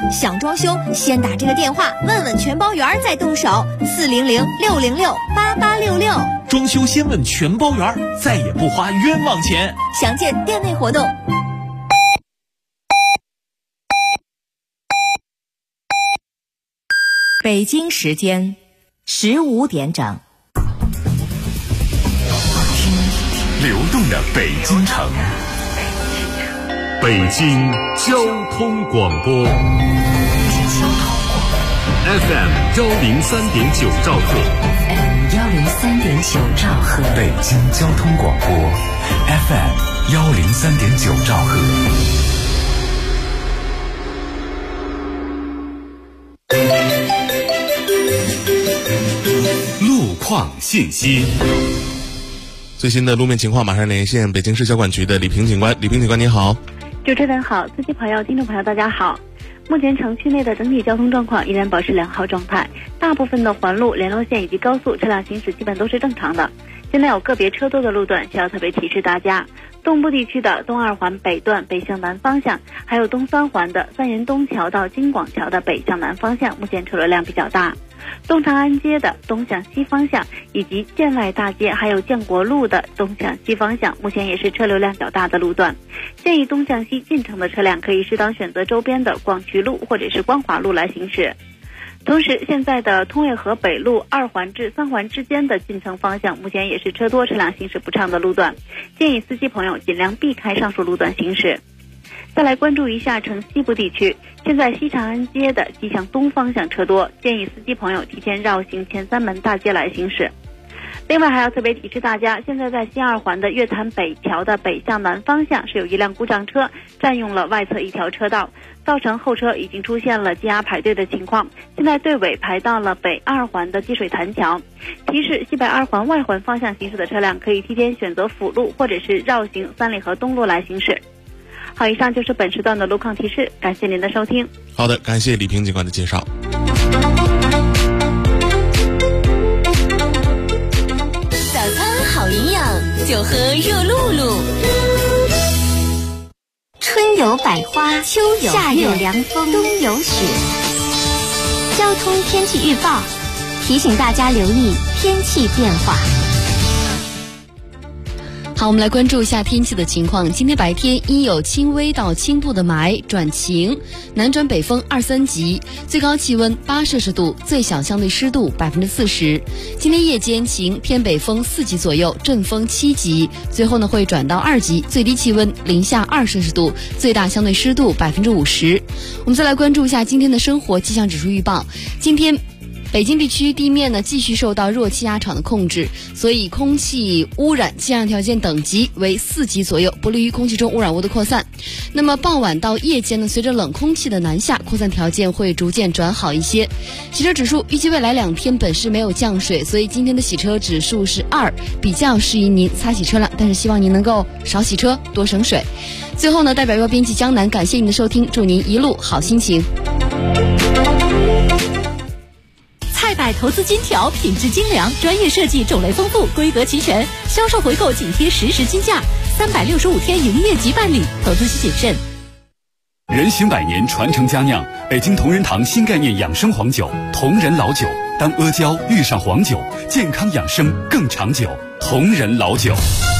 想装修，先打这个电话问问全包员再动手，400-606-8866。 装修先问全包员，再也不花冤枉钱。 详见店内活动。 北京时间15点整。 流动的北京城，北京交通广播 FM 103.9兆赫， 103.9兆赫， 北京交通广播 FM 103.9兆赫。路况信息。 最新的路面情况马上连线北京市交管局的李平警官。李平警官你好。 主持人好，司机朋友、听众朋友大家好。目前城区内的整体交通状况依然保持良好状态，大部分的环路、联络线以及高速车辆行驶基本都是正常的。现在有个别车多的路段需要特别提示大家，东部地区的东二环北段北向南方向，还有东三环的三元东桥到京广桥的北向南方向，目前车流量比较大。东长安街的东向西方向，以及建外大街还有建国路的东向西方向，目前也是车流量较大的路段。建议东向西进城的车辆可以适当选择周边的广渠路或者是光华路来行驶。同时，现在的通渭河北路2环至3环之间的进城方向，目前也是车多车辆行驶不畅的路段，建议司机朋友尽量避开上述路段行驶。再来关注一下城西部地区，现在西长安街的西向东方向车多，建议司机朋友提前绕行前三门大街来行驶。另外还要特别提示大家，现在在西2环的月坛北桥的北向南方向是有一辆故障车占用了外侧一条车道，造成后车已经出现了积压排队的情况，现在队尾排到了北2环的积水潭桥。提示西北2环外环方向行驶的车辆可以提前选择辅路或者是绕行三里河东路来行驶。好，以上就是本时段的路况提示，感谢您的收听。 好的，感谢李平警官的介绍。 早餐好营养，就喝热露露。春有百花，秋有夏有凉风，冬有雪。交通天气预报提醒大家留意天气变化。 好，我们来关注一下天气的情况。今天白天阴有轻微到轻度的霾转晴，南转北风2、3级，最高气温8摄氏度，最小相对湿度40%。今天夜间晴，偏北风4级左右，阵风7级，最后呢会转到2级，最低气温零下2摄氏度，最大相对湿度50%。我们再来关注一下今天的生活气象指数预报。今天北京地区地面呢继续受到弱气压场的控制，所以空气污染气象条件等级为4级左右，不利于空气中污染物的扩散。那么傍晚到夜间呢，随着冷空气的南下，扩散条件会逐渐转好一些。洗车指数预计未来2天本市没有降水，所以今天的洗车指数是2，比较适宜您擦洗车辆，但是希望您能够少洗车，多省水。最后呢，代表编辑江南感谢您的收听，祝您一路好心情。 菜百投资金条，品质精良，专业设计，种类丰富，规格齐全，销售回购紧贴实时金价，365天营业即办理，投资需谨慎。 人行百年，传承佳酿，北京同仁堂新概念养生黄酒，同仁老酒。当阿胶遇上黄酒，健康养生更长久。同仁老酒。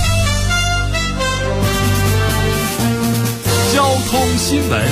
交通新闻。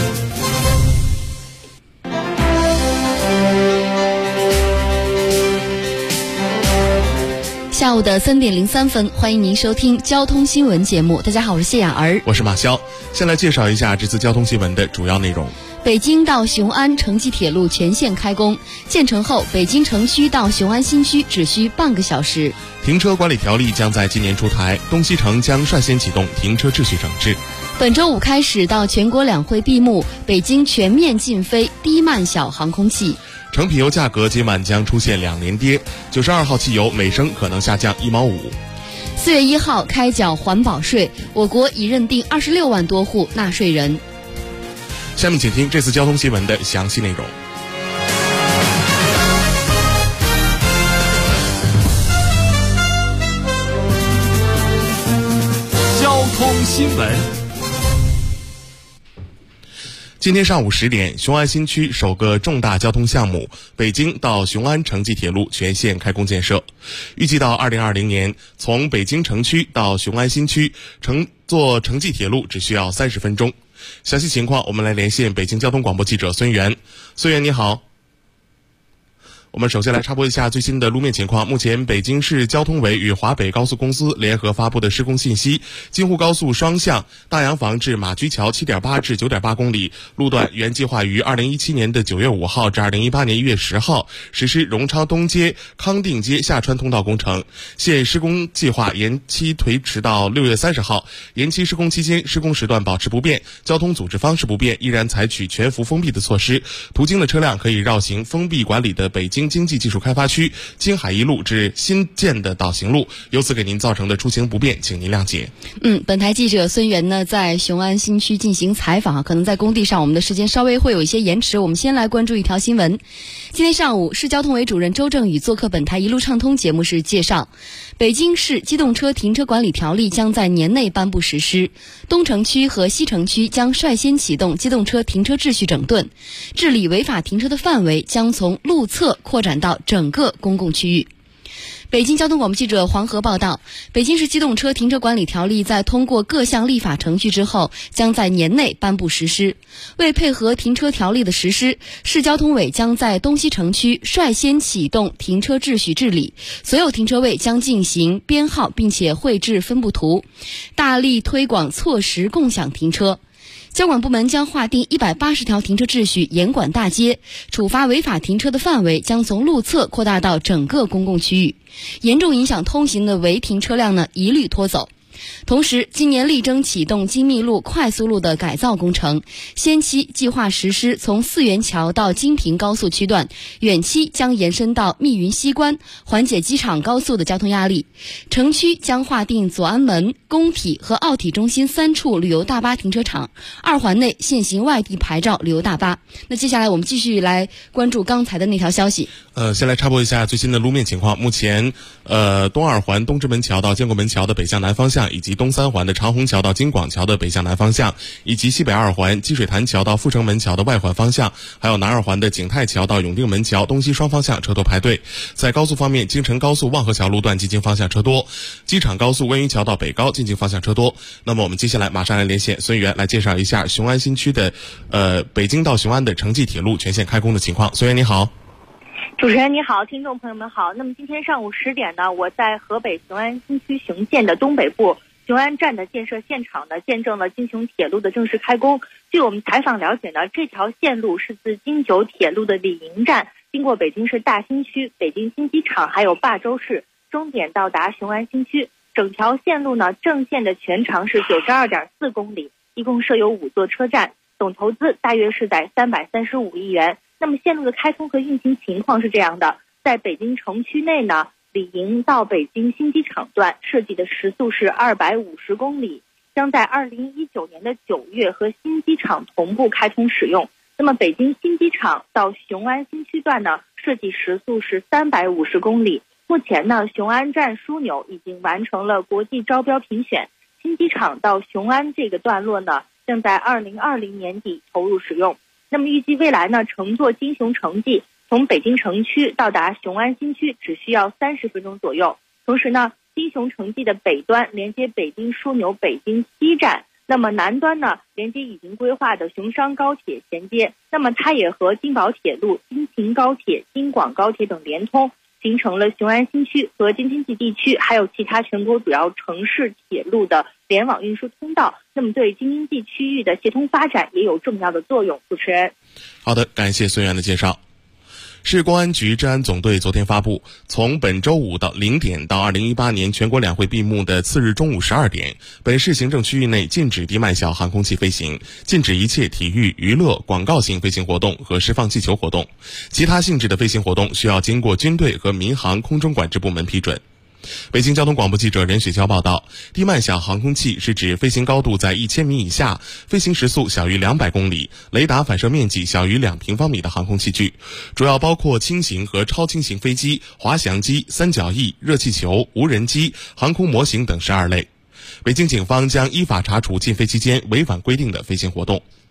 下午的3点03分，欢迎您收听交通新闻节目。大家好，我是谢雅儿， 我是马潇。先来介绍一下这次交通新闻的主要内容。 北京到雄安城际铁路全线开工，建成后，北京城区到雄安新区只需半个小时。 停车管理条例将在今年出台，东西城将率先启动停车秩序整治。 本周5开始到全国两会闭幕，北京全面禁飞低慢小航空器。 成品油价格今晚将出现2连跌，92号汽油每升可能下降1毛5。 4月1号开缴环保税，我国已认定26万多户纳税人。 下面请听这次交通新闻的详细内容。 交通新闻。 今天上午10点，雄安新区首个重大交通项目北京到雄安城际铁路全线开工建设，预计到2020年，从北京城区到雄安新区坐城际铁路只需要30分钟。详细情况我们来连线北京交通广播记者孙源。孙源你好。我们首先来插播一下最新的路面情况。目前北京市交通委与华北高速公司联合发布的施工信息，京沪高速双向大洋房至马驹桥 7.8 至 9.8 公里路段原计划于2017年的9月5号至2018年1月10号实施荣昌东街、康定街下穿通道工程，现施工计划延期推迟到6月30号。延期施工期间，施工时段保持不变，交通组织方式不变，依然采取全幅封闭的措施，途经的车辆可以绕行封闭管理的北京经济技术开发区京海一路至新建的导行路，由此给您造成的出行不便，请您谅解。 本台记者孙源呢在雄安新区进行采访，可能在工地上我们的时间稍微会有一些延迟。我们先来关注一条新闻。今天上午，市交通委主任周正宇做客本台一路畅通节目时介绍，北京市机动车停车管理条例将在年内颁布实施，东城区和西城区将率先启动机动车停车秩序整顿，治理违法停车的范围将从路侧扩展到整个公共区域。北京交通广播记者黄河报道，北京市机动车停车管理条例在通过各项立法程序之后，将在年内颁布实施。为配合停车条例的实施，市交通委将在东西城区率先启动停车秩序治理，所有停车位将进行编号，并且绘制分布图，大力推广错时共享停车。交管部门将划定180条停车秩序严管大街，处罚违法停车的范围将从路侧扩大到整个公共区域，严重影响通行的违停车辆呢一律拖走。同时，今年力争启动金密路、快速路的改造工程，先期计划实施从四元桥到京平高速区段，远期将延伸到密云西关，缓解机场高速的交通压力。城区将划定左安门、工体和奥体中心3处旅游大巴停车场，2环内限行外地牌照旅游大巴。那接下来我们继续来关注刚才的那条消息。 先来插播一下最新的路面情况。目前，东2环东直门桥到建国门桥的北向南方向，以及东3环的长虹桥到京广桥的北向南方向，以及西北2环积水潭桥到阜成门桥的外环方向，还有南2环的景泰桥到永定门桥东西双方向车多排队。在高速方面，京承高速望河桥路段进京方向车多，机场高速温榆桥到北高进京方向车多。那么我们接下来马上来连线孙源，来介绍一下雄安新区的北京到雄安的城际铁路全线开工的情况。孙源你好。 主持人你好，听众朋友们好。那么今天上午10点呢，我在河北雄安新区雄县的东北部雄安站的建设现场呢，见证了京雄铁路的正式开工。据我们采访了解呢，这条线路是自京九铁路的李营站，经过北京市大兴区、北京新机场还有霸州市，终点到达雄安新区。整条线路呢，正线的全长是92.4公里，一共设有5座车站，总投资大约是在335亿元。那么线路的开通和运行情况是这样的，在北京城区内呢，李营到北京新机场段设计的时速是250公里，将在2019年的9月和新机场同步开通使用。那么北京新机场到雄安新区段呢，设计时速是350公里。目前呢，雄安站枢纽已经完成了国际招标评选，新机场到雄安这个段落呢，将在2020年底投入使用。那么预计未来呢，乘坐京雄城际从北京城区到达雄安新区只需要30分钟左右。同时呢，京雄城际的北端连接北京枢纽北京西站，那么南端呢，连接已经规划的雄商高铁衔接，那么它也和京宝铁路、京秦高铁、京广高铁等连通，形成了雄安新区和京津冀地区还有其他全国主要城市铁路的联网运输通道，那么对京津冀区域的协同发展也有重要的作用。主持人， 好的，感谢孙源的介绍。市公安局治安总队昨天发布，从本周五到0点到2018年全国两会闭幕的次日中午12点，本市行政区域内禁止低慢小航空器飞行，禁止一切体育、娱乐、广告性飞行活动和释放气球活动，其他性质的飞行活动需要经过军队和民航空中管制部门批准。北京交通广播记者任雪娇报道，低慢小航空器是指飞行高度在1000米以下，飞行时速小于200公里，雷达反射面积小于2平方米的航空器具，主要包括轻型和超轻型飞机、滑翔机、三角翼、热气球、无人机、航空模型等12类。北京警方将依法查处禁飞期间违反规定的飞行活动。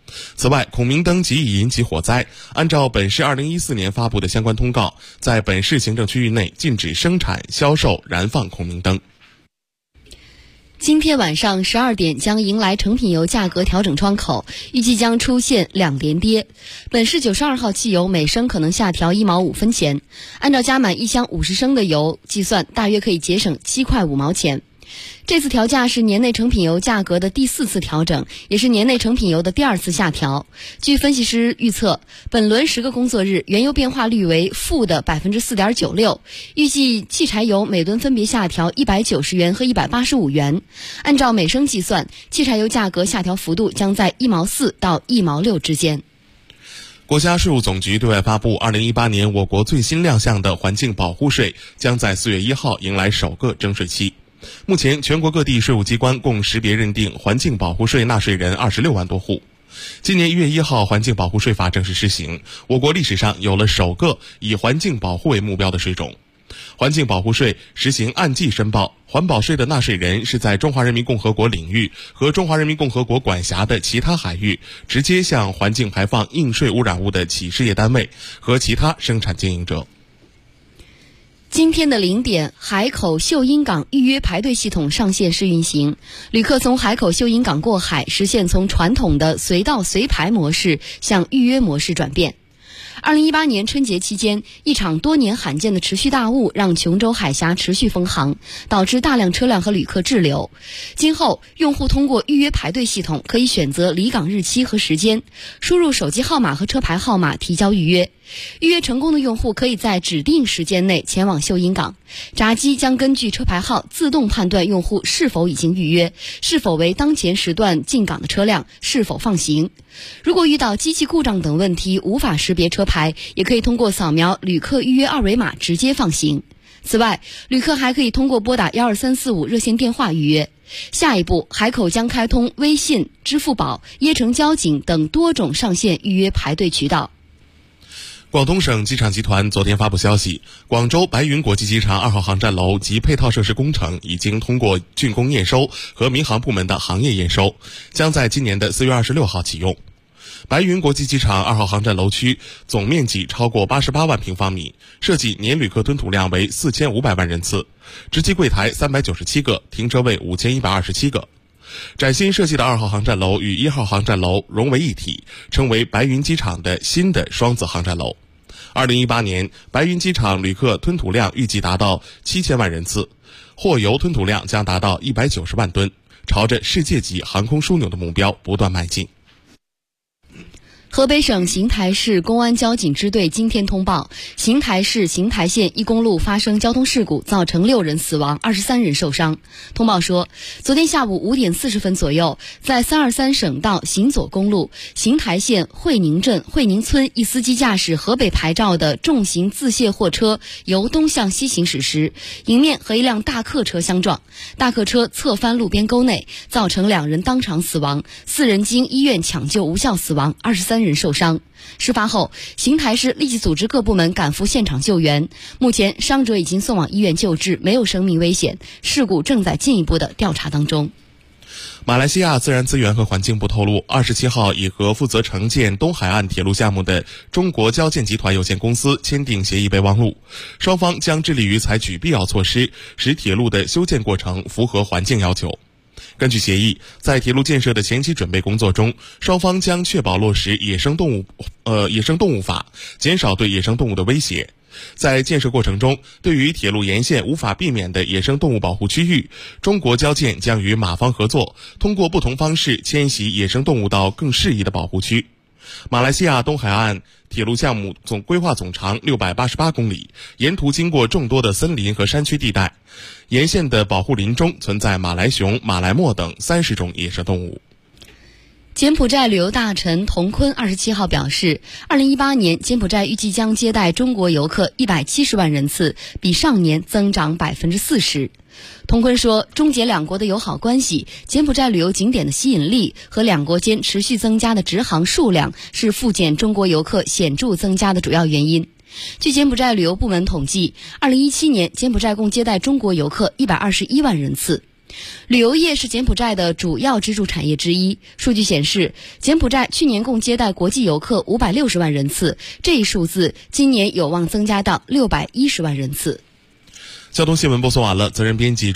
此外，孔明灯极易引起火灾，按照本市2014年发布的相关通告，在本市行政区域内禁止生产、销售、燃放孔明灯。 今天晚上12点将迎来成品油价格调整窗口，预计将出现两连跌。本市92号汽油每升可能下调1毛5分钱，按照加满一箱50升的油计算，大约可以节省7块5毛钱。这次调价是年内成品油价格的第4次调整，也是年内成品油的第2次下调。据分析师预测，本轮10个工作日原油变化率为负的 4.96%， 预计汽柴油每吨分别下调190元和185元。按照每升计算，汽柴油价格下调幅度将在1毛4到1毛6之间。 国家税务总局对外发布2018年我国最新亮相的环境保护税将在4月1号迎来首个征税期。目前全国各地税务机关共识别认定环境保护税纳税人26万多户。今年1月1号环境保护税法正式施行，我国历史上有了首个以环境保护为目标的税种。环境保护税实行按季申报，环保税的纳税人是在中华人民共和国领域和中华人民共和国管辖的其他海域直接向环境排放应税污染物的企事业单位和其他生产经营者。 今天的0点，海口秀英港预约排队系统上线试运行，旅客从海口秀英港过海，实现从传统的随到随排模式向预约模式转变。2018年春节期间，一场多年罕见的持续大雾让琼州海峡持续封航，导致大量车辆和旅客滞留。今后，用户通过预约排队系统可以选择离港日期和时间，输入手机号码和车牌号码提交预约。预约成功的用户可以在指定时间内前往秀英港，闸机将根据车牌号自动判断用户是否已经预约，是否为当前时段进港的车辆，是否放行。如果遇到机器故障等问题无法识别车牌，也可以通过扫描旅客预约二维码直接放行。此外，旅客还可以通过拨打12345热线电话预约。下一步，海口将开通微信、支付宝、椰城交警等多种上线预约排队渠道。 广东省机场集团昨天发布消息，广州白云国际机场2号航站楼及配套设施工程已经通过竣工验收和民航部门的行业验收，将在今年的4月26号启用。白云国际机场2号航站楼区总面积超过88万平方米，设计年旅客吞吐量为4500万人次，值机柜台397个，停车位5127个。崭新设计的2号航站楼与1号航站楼融为一体，成为白云机场的新的双子航站楼。2018年，白云机场旅客吞吐量预计达到7000万人次，货油吞吐量将达到190万吨，朝着世界级航空枢纽的目标不断迈进。 河北省邢台市公安交警支队今天通报，邢台市邢台县一公路发生交通事故，造成6人死亡，23人受伤。通报说，昨天下午5点40分左右，在323省道邢左公路邢台县惠宁镇惠宁村，一司机驾驶河北牌照的重型自卸货车由东向西行驶时，迎面和一辆大客车相撞，大客车侧翻路边沟内，造成2人当场死亡，4人经医院抢救无效死亡，23人受伤。事发后，邢台市立即组织各部门赶赴现场救援，目前伤者已经送往医院救治，没有生命危险，事故正在进一步的调查当中。 马来西亚自然资源和环境部透露，27号已和负责承建东海岸铁路项目的中国交建集团有限公司签订协议备忘录，双方将致力于采取必要措施，使铁路的修建过程符合环境要求。根据协议，在铁路建设的前期准备工作中，双方将确保落实野生动物法，减少对野生动物的威胁。在建设过程中，对于铁路沿线无法避免的野生动物保护区域，中国交建将与马方合作，通过不同方式迁徙野生动物到更适宜的保护区。马来西亚东海岸铁路项目规划总长688公里，沿途经过众多的森林和山区地带，沿线的保护林中存在马来熊、马来貘等30种野生动物。 柬埔寨旅游大臣童坤27号表示，2018年柬埔寨预计将接待中国游客170万人次，比上年增长40%。童坤说，中柬两国的友好关系、柬埔寨旅游景点的吸引力和两国间持续增加的直航数量是赴柬中国游客显著增加的主要原因。据柬埔寨旅游部门统计，2017年柬埔寨共接待中国游客121万人次。 旅游业是柬埔寨的主要支柱产业之一。数据显示，柬埔寨去年共接待国际游客560万人次，这一数字今年有望增加到610万人次。 交通新闻播送完了，责任编辑